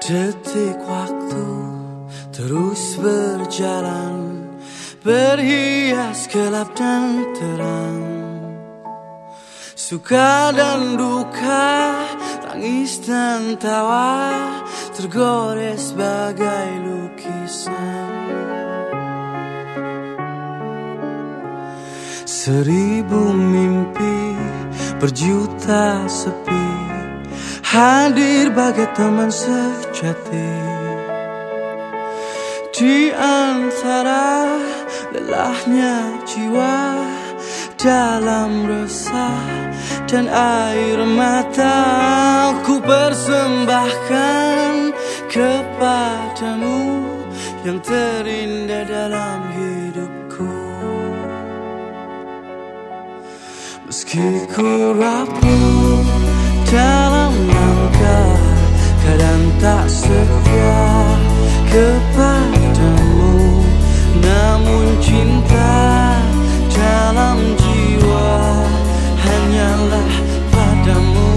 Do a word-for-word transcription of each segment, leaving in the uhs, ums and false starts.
Detik waktu terus berjalan, berhias gelap dan terang, suka dan duka, tangis dan tawa, tergores bagai lukisan. Seribu mimpi, berjuta sepi, hadir bagai teman sejati. Di antara lelahnya jiwa, dalam resah dan air mata, ku persembahkan kepadamu yang terindah dalam hidupku. Meski ku rapuh dalam langkah, kadang tak setia kepadamu, namun cinta dalam jiwa hanyalah padamu.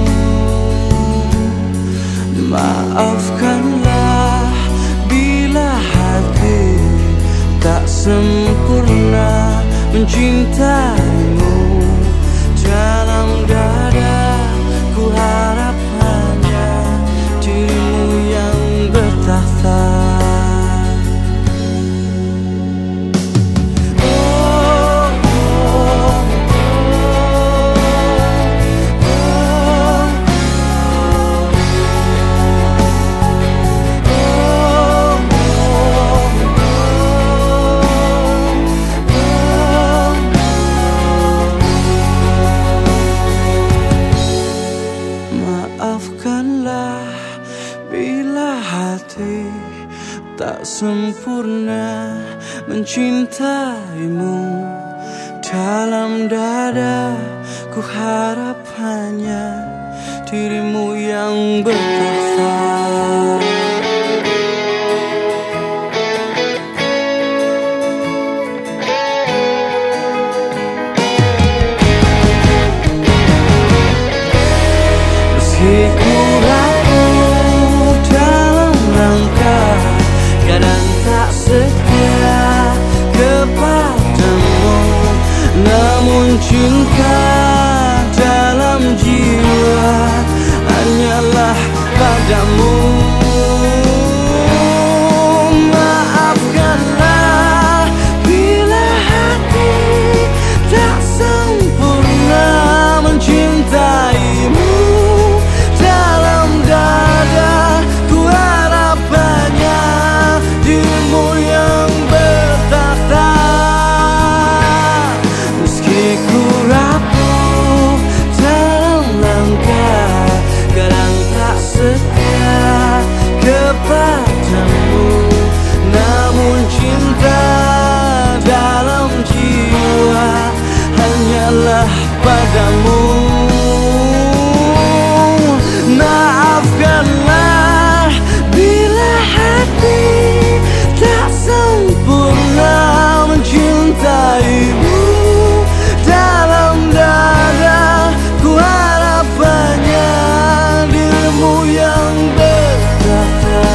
Maafkanlah bila hati tak sempurna mencintaimu. Dalam dada ku harap hanya dirimu yang bertakhta. Maafkanlah bila hati tak sempurna mencintaimu. Dalam dada ku harap hanya dirimu yang bertakhta. Ku rapuh dalam langkah, kadang tak setia kepadamu, namun cinta dalam jiwa hanyalah padamu. Maafkanlah bila hati tak sempurna mencintaimu. Kepadamu, namun cinta dalam jiwa hanyalah padamu. Maafkanlah bila hati tak sempurna mencintaimu. Dalam dada ku harap hanya dirimu yang bertakhta.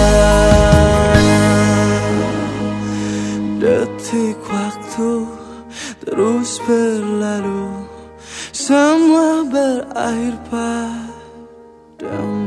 Detik waktu terus berlalu, semua berakhir padamu.